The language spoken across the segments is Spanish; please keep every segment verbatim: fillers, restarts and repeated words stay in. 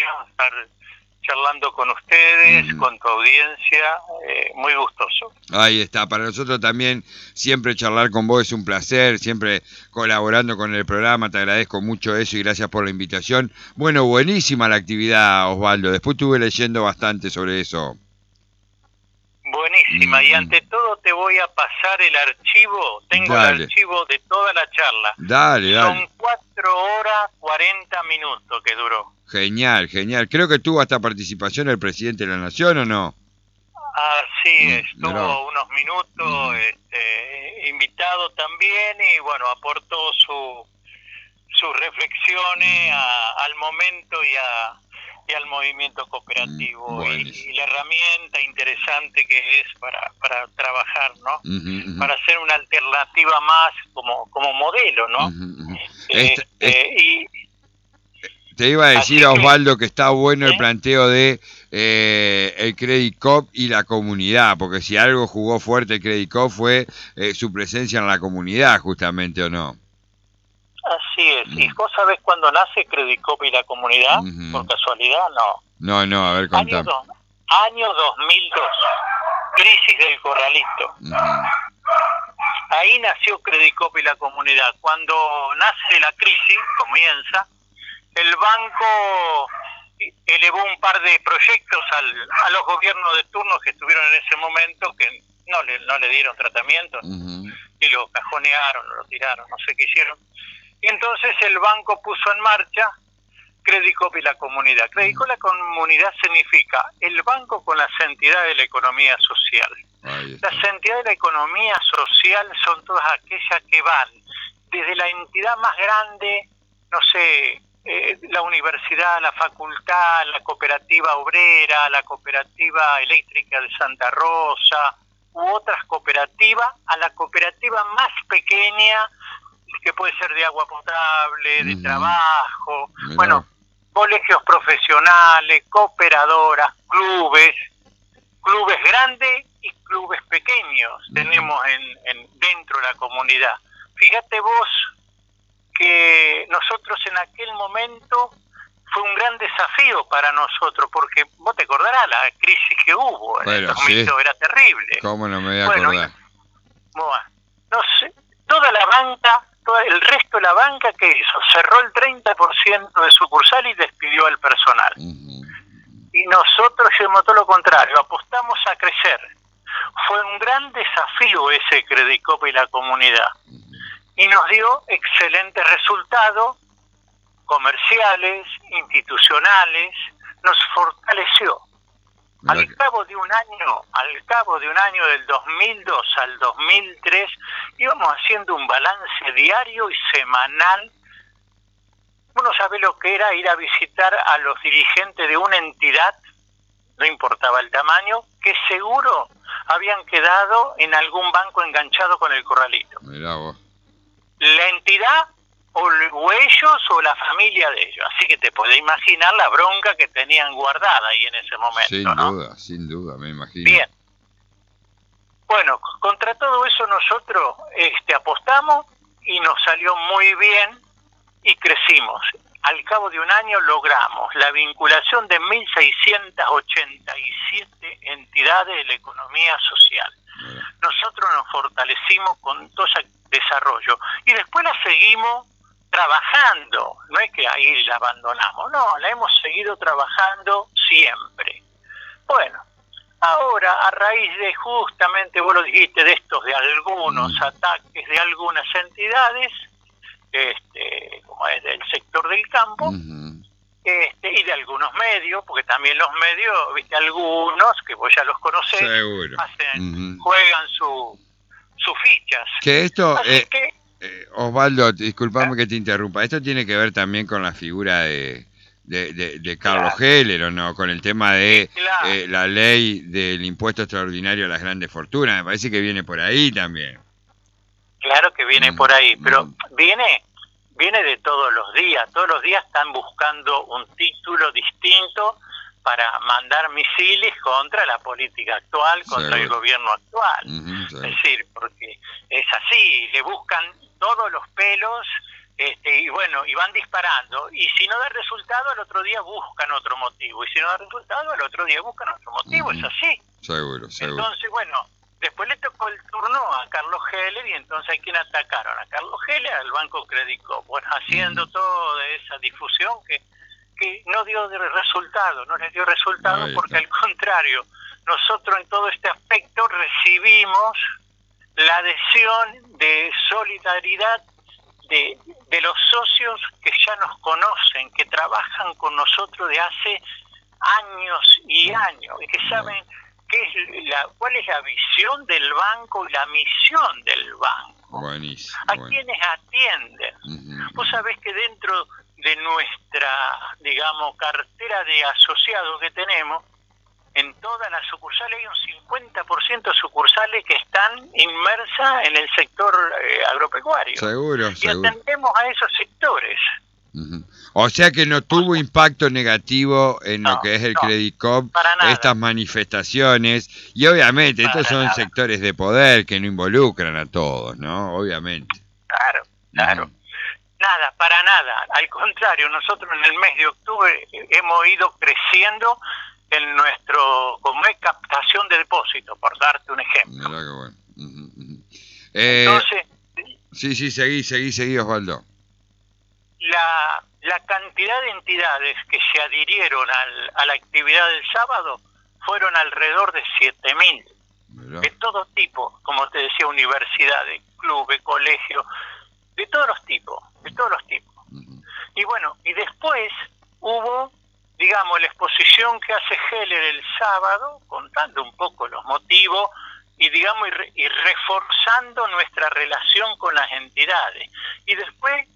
estar charlando con ustedes, Mm. con tu audiencia, eh, muy gustoso. Ahí está, para nosotros también siempre charlar con vos es un placer, siempre colaborando con el programa, te agradezco mucho eso y gracias por la invitación. Bueno, buenísima la actividad, Osvaldo, después estuve leyendo bastante sobre eso. Buenísima, Mm, y mm. ante todo te voy a pasar el archivo, tengo Dale. el archivo de toda la charla. Dale, dale. Son cuatro horas cuarenta minutos que duró. Genial, genial. Creo que tuvo hasta participación el presidente de la Nación, ¿o no? Así Mm, es, mirá. tuvo unos minutos, Mm. este, invitado también, y bueno, aportó su, sus reflexiones a- al momento y, a, y al movimiento cooperativo, Mm, y, buenísimo. y la herramienta interesante que es para, para trabajar, ¿no? Ujú, ujú. Para hacer una alternativa más como, como modelo, ¿no? Ujú, ujú. Esta- Este, y Te iba a decir, así que, Osvaldo, que está bueno el ¿sí? planteo de eh, el Credit Cop y la comunidad, porque si algo jugó fuerte el Credit Cop fue eh, su presencia en la comunidad, justamente, ¿o no? Así es. ¿Y Mm. vos sabés cuándo nace Credicop y la comunidad? Ujú. Por casualidad, no. No, no, a ver, Año, contame. dos, año dos mil dos, crisis del Corralito. Ujú. Ahí nació Credicop y la comunidad. Cuando nace la crisis, comienza, el banco elevó un par de proyectos al, a los gobiernos de turno que estuvieron en ese momento, que no le, no le dieron tratamiento, Ujú. y lo cajonearon, lo tiraron, no sé qué hicieron. Y entonces el banco puso en marcha Credicop y la comunidad. Credicop y la comunidad significa el banco con las entidades de la economía social. Ahí está. Las entidades de la economía social son todas aquellas que van desde la entidad más grande, no sé, eh, la universidad, la facultad, la cooperativa obrera, la cooperativa eléctrica de Santa Rosa, u otras cooperativas, a la cooperativa más pequeña, que puede ser de agua potable, de Ujú. trabajo, Mirá. bueno, colegios profesionales, cooperadoras, clubes, clubes grandes y clubes pequeños Ujú. tenemos en, en dentro de la comunidad. Fíjate vos que nosotros en aquel momento fue un gran desafío para nosotros, porque vos te acordarás la crisis que hubo en el Bueno, dos mil dos, sí. era terrible. ¿Cómo no me voy a Bueno, acordar? Bueno, no sé, toda la banca, todo el resto de la banca, ¿qué hizo? Cerró el treinta por ciento de sucursal y despidió al personal. Ujú. Y nosotros hicimos todo lo contrario, apostamos a crecer. Fue un gran desafío ese Credicop y la comunidad. Y nos dio excelentes resultados comerciales, institucionales, nos fortaleció. Mirá Al que- cabo de un año, al cabo de un año del dos mil dos al dos mil tres, íbamos haciendo un balance diario y semanal. Uno sabe lo que era ir a visitar a los dirigentes de una entidad, no importaba el tamaño, que seguro habían quedado en algún banco enganchado con el corralito. Mirá vos. La entidad o, o ellos o la familia de ellos. Así que te podés imaginar la bronca que tenían guardada ahí en ese momento, Sin ¿no? duda, sin duda, me imagino. Bien. Bueno, contra todo eso nosotros este, apostamos y nos salió muy bien y crecimos. Al cabo de un año logramos la vinculación de mil seiscientas ochenta y siete entidades de la economía social. Mirá. Nosotros nos fortalecimos con todo ese desarrollo y después la seguimos trabajando. No es que ahí la abandonamos, no, la hemos seguido trabajando siempre. Bueno, ahora, a raíz de justamente, vos lo dijiste, de estos, de algunos Mm. ataques de algunas entidades, este, como es del sector del campo, Ujú. este, y de algunos medios, porque también los medios, viste, algunos, que vos ya los conocés, Seguro. hacen, Ujú. juegan su, sus fichas. Que esto, Así eh, que, eh, Osvaldo, disculpame ¿eh? que te interrumpa, esto tiene que ver también con la figura de, de, de, de Carlos Claro. Heller, ¿o no? Con el tema de Claro. eh, la ley del impuesto extraordinario a las grandes fortunas, me parece que viene por ahí también. Claro que viene Mm, por ahí, pero mm. viene viene de todos los días. Todos los días están buscando un título distinto para mandar misiles contra la política actual, contra Seguro. el gobierno actual. Ujú, Es seguro. decir, porque es así, le buscan todos los pelos Este, y bueno, y van disparando, y si no da resultado al otro día buscan otro motivo, y si no da resultado al otro día buscan otro motivo, uh-huh. Es así. Seguro, seguro. Entonces, bueno, después le tocó el turno a Carlos Heller, y entonces ¿a quién atacaron? A Carlos Heller, al Banco Credit Corp, bueno, haciendo uh-huh. toda esa difusión que, que no dio resultado, no les dio resultado, porque al contrario, nosotros en todo este aspecto recibimos la adhesión de solidaridad De, de los socios que ya nos conocen, que trabajan con nosotros de hace años y años, y que saben qué es la, cuál es la visión del banco y la misión del banco. Buenísimo, a bueno. quienes atienden. Uh-huh. Vos sabés que dentro de nuestra, digamos, cartera de asociados que tenemos, en todas las sucursales hay un cincuenta por ciento de sucursales que están inmersas en el sector eh, agropecuario. Seguro, y seguro. atendemos a esos sectores. Uh-huh. O sea que no tuvo impacto negativo en no, lo que es el no, Credit Corp, estas manifestaciones, y obviamente para estos son nada. sectores de poder que no involucran a todos, ¿no? Obviamente. Claro, claro. Uh-huh. Nada, para nada. Al contrario, nosotros en el mes de octubre hemos ido creciendo en nuestro, como es captación de depósitos, por darte un ejemplo. Mirá que bueno. Uh-huh, uh-huh. Eh, Entonces, sí, sí, seguí, seguí, seguí, Osvaldo. La, la cantidad de entidades que se adhirieron al, a la actividad del sábado fueron alrededor de siete mil. De todo tipo, como te decía, universidades, clubes, colegios, de todos los tipos, de todos los tipos. Uh-huh. Y bueno, y después hubo, digamos, la exposición que hace Heller el sábado, contando un poco los motivos y, digamos, y, re, y reforzando nuestra relación con las entidades. Y después,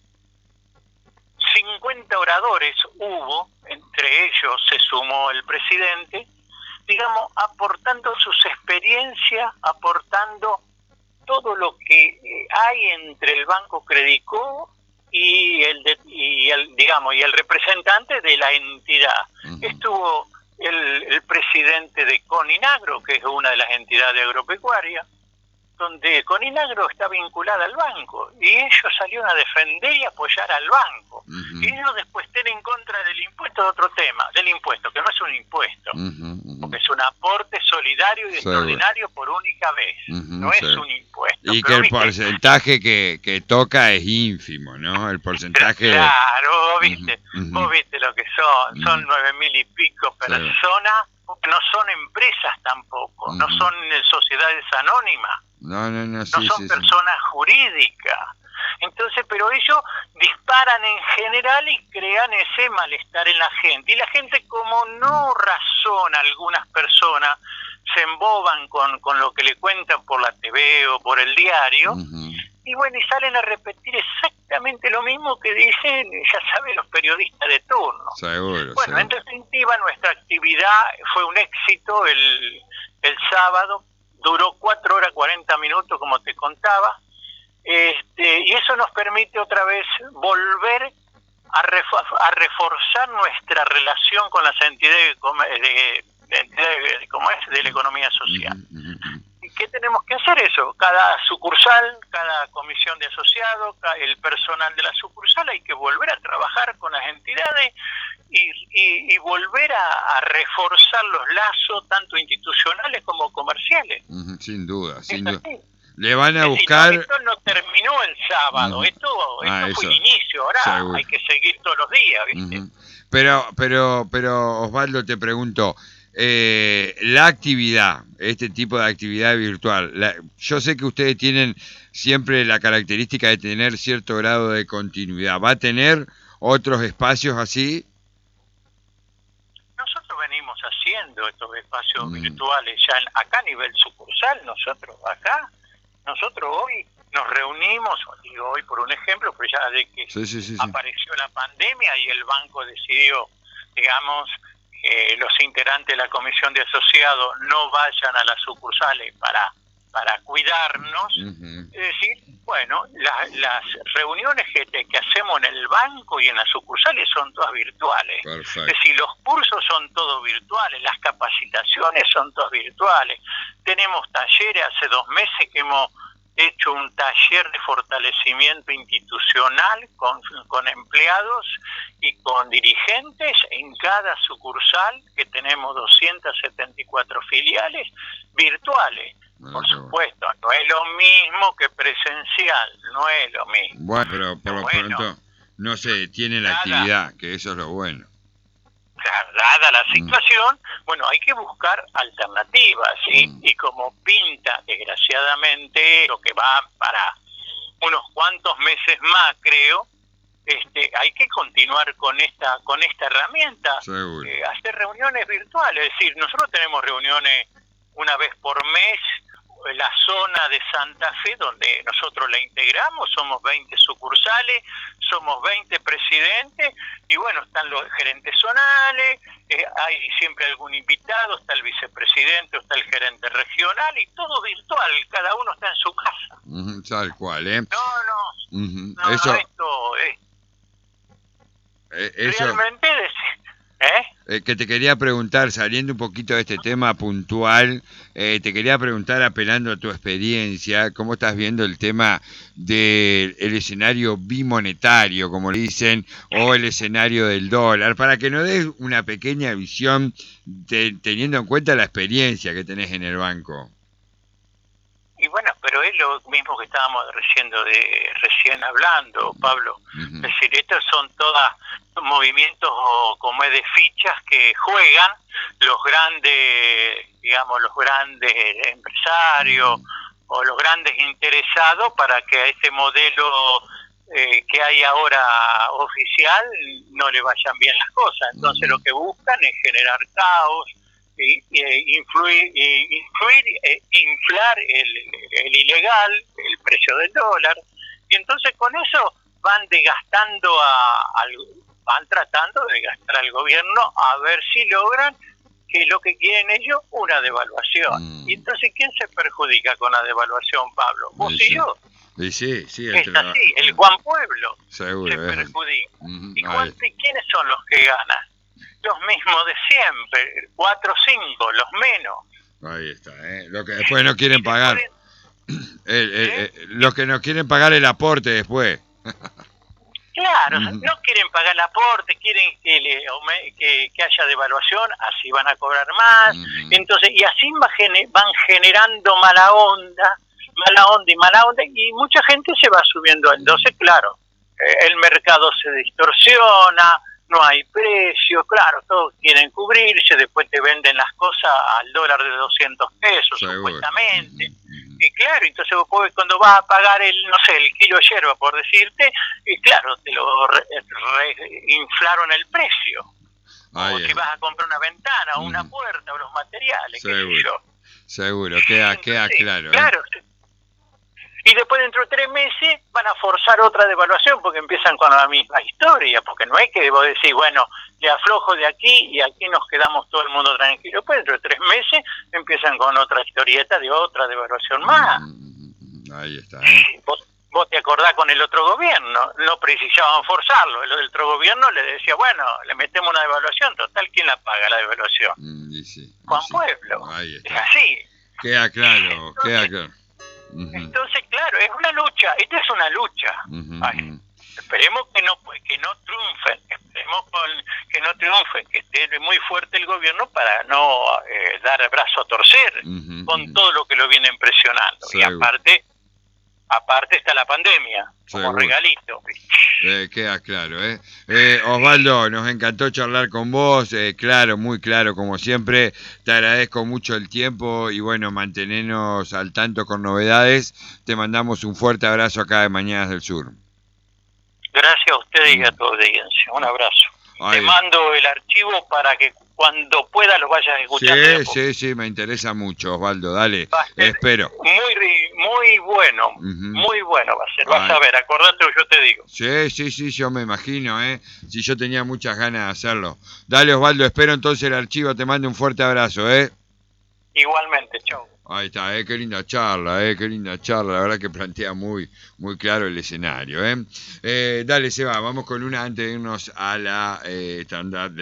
cincuenta oradores hubo, entre ellos se sumó el presidente, digamos, aportando sus experiencias, aportando todo lo que hay entre el Banco Credit Corp y el, de, y el digamos y el representante de la entidad. Uh-huh. Estuvo el, el presidente de Coninagro, que es una de las entidades agropecuarias, donde Coninagro está vinculada al banco, y ellos salieron a defender y apoyar al banco. Uh-huh. Y ellos después estén en contra del impuesto, de otro tema, del impuesto, que no es un impuesto, uh-huh, uh-huh. porque es un aporte solidario y extraordinario por única vez, uh-huh, no es un impuesto. Y que el ¿viste? porcentaje que, que toca es ínfimo, ¿no? El porcentaje... Claro, vos viste, uh-huh, vos viste lo que son, uh-huh. son nueve mil y pico personas, no son empresas tampoco, uh-huh. no son sociedades anónimas. No, no, no, sí, no son sí, personas sí. jurídicas. Entonces, pero ellos disparan en general y crean ese malestar en la gente. Y la gente, como no razona, algunas personas se emboban con, con lo que le cuentan por la T V o por el diario, uh-huh. y bueno, y salen a repetir exactamente lo mismo que dicen, ya saben, los periodistas de turno. Seguro, bueno, seguro. En definitiva, nuestra actividad fue un éxito el, el sábado. Duró cuatro horas cuarenta minutos, como te contaba, este, y eso nos permite otra vez volver a, ref- a reforzar nuestra relación con las entidades de, de, de, de, ¿cómo es? de la economía social. ¿Y qué tenemos que hacer eso? Cada sucursal, cada comisión de asociados, el personal de la sucursal, hay que volver a trabajar con las entidades y, y, y volver a, a reforzar los lazos tanto institucionales como comerciales. Uh-huh, sin duda, es sin así. duda. Le van a es buscar... Decir, no, esto no terminó el sábado, uh-huh. esto, esto ah, fue el inicio, ahora seguro. Hay que seguir todos los días, ¿viste? Uh-huh. Pero, pero, pero, Osvaldo, te pregunto, eh, la actividad, este tipo de actividad virtual, la, yo sé que ustedes tienen siempre la característica de tener cierto grado de continuidad. ¿Va a tener otros espacios así? Nosotros venimos haciendo estos espacios mm. virtuales ya en, acá a nivel sucursal, nosotros acá, nosotros hoy nos reunimos, digo hoy por un ejemplo, pero ya de que sí, sí, sí, apareció sí. la pandemia y el banco decidió, digamos, que los integrantes de la comisión de asociados no vayan a las sucursales para para cuidarnos, uh-huh. es decir, bueno, la, las reuniones que, que hacemos en el banco y en las sucursales son todas virtuales. Perfecto. Es decir, los cursos son todos virtuales, las capacitaciones son todas virtuales. Tenemos talleres, hace dos meses que hemos hecho un taller de fortalecimiento institucional con, con empleados y con dirigentes en cada sucursal, que tenemos doscientas setenta y cuatro filiales virtuales. Por supuesto, no es lo mismo que presencial, no es lo mismo. Bueno, pero por lo bueno, pronto no se detiene la nada, actividad, que eso es lo bueno. Dada la situación, mm. bueno, hay que buscar alternativas, ¿sí? Mm. Y como pinta, desgraciadamente, lo que va para unos cuantos meses más, creo, este, hay que continuar con esta con esta herramienta, eh, hacer reuniones virtuales. Es decir, nosotros tenemos reuniones una vez por mes, en la zona de Santa Fe, donde nosotros la integramos, somos veinte sucursales, somos veinte presidentes, y bueno, están los gerentes zonales, eh, hay siempre algún invitado, está el vicepresidente, está el gerente regional, y todo virtual, cada uno está en su casa. Uh-huh, tal cual, ¿eh? No, no, uh-huh. no, eso, no, esto es... Eh, eso... Realmente... Es, ¿Eh? Eh, que te quería preguntar, saliendo un poquito de este tema puntual, eh, te quería preguntar, apelando a tu experiencia, ¿cómo estás viendo el tema del escenario bimonetario, como le dicen, o el escenario del dólar? Para que nos des una pequeña visión, de, teniendo en cuenta la experiencia que tenés en el banco. Y bueno, pero es lo mismo que estábamos recién, de, recién hablando, Pablo. Uh-huh. Es decir, estos son todas movimientos o como es de fichas que juegan los grandes, digamos, los grandes empresarios uh-huh. o los grandes interesados para que a este modelo eh, que hay ahora oficial no le vayan bien las cosas. Entonces uh-huh. lo que buscan es generar caos, y, y influir, y influir e inflar el, el ilegal, el precio del dólar, y entonces con eso van desgastando a, al, van tratando de gastar al gobierno a ver si logran que lo que quieren ellos, una devaluación. Mm. Y entonces, ¿quién se perjudica con la devaluación, Pablo? ¿Vos sí, y yo? Sí, sí, sí, es tra... así, el Juan Pueblo seguro, se es. perjudica. Mm, ¿Y, cuál, ¿Y quiénes son los que ganan? Los mismos de siempre, cuatro o cinco, los menos. Ahí está, ¿eh? Lo que después no quieren pagar. El, el, el, los que no quieren pagar el aporte después. Claro, uh-huh. no quieren pagar el aporte, quieren que, le, que, que haya devaluación, así van a cobrar más. Uh-huh. Entonces, y así van generando mala onda, mala onda y mala onda, y mucha gente se va subiendo. Entonces, claro, el mercado se distorsiona, no hay precio, claro, todos quieren cubrirse, después te venden las cosas al dólar de doscientos pesos, seguro. Supuestamente. Uh-huh. Y claro, entonces vos cuando vas a pagar el, no sé, el kilo de yerba, por decirte, y claro, te lo re, re, inflaron el precio. Ay, o si vas a comprar una ventana, o uh-huh. una puerta, o los materiales, seguro. qué sé yo. Seguro, queda, entonces, queda claro. ¿eh? Claro, y después dentro de tres meses van a forzar otra devaluación porque empiezan con la misma historia, porque no es que vos decís, bueno, le aflojo de aquí y aquí nos quedamos todo el mundo tranquilo. Después dentro de tres meses empiezan con otra historieta de otra devaluación más. Ahí está. ¿eh? Vos, vos te acordás con el otro gobierno, no precisaban forzarlo. El otro gobierno le decía, bueno, le metemos una devaluación, total, ¿quién la paga la devaluación? Mm, y sí, y Juan sí. Pueblo. Ahí está. Es así. Queda claro, entonces, queda claro. Uh-huh. Entonces, claro, es una lucha, esta es una lucha. Uh-huh. Ay, esperemos que no que no triunfen, esperemos con, que no triunfen, que esté muy fuerte el gobierno para no eh, dar el brazo a torcer uh-huh. con uh-huh. todo lo que lo vienen presionando. Seguro. Y aparte, aparte está la pandemia, como seguro. Regalito. Eh, queda claro, ¿eh? eh Osvaldo, nos encantó charlar con vos, eh, claro, muy claro como siempre, te agradezco mucho el tiempo y bueno, mantenernos al tanto con novedades, te mandamos un fuerte abrazo acá de Mañanas del Sur. Gracias a ustedes y a tu audiencia, un abrazo. Ay. Te mando el archivo para que cuando pueda lo vayas escuchando. Sí, sí, sí, me interesa mucho, Osvaldo, dale, espero. Muy, muy bueno, uh-huh. muy bueno va a ser, vas Ay. a ver, acordate lo que yo te digo. Sí, sí, sí, yo me imagino, ¿eh? Si yo tenía muchas ganas de hacerlo. Dale, Osvaldo, espero entonces el archivo, te mando un fuerte abrazo, ¿eh? Igualmente, chau. Ahí está, eh, qué linda charla, eh, qué linda charla, la verdad que plantea muy, muy claro el escenario, eh. eh dale, Seba, vamos con una antes de irnos a la eh, estándar de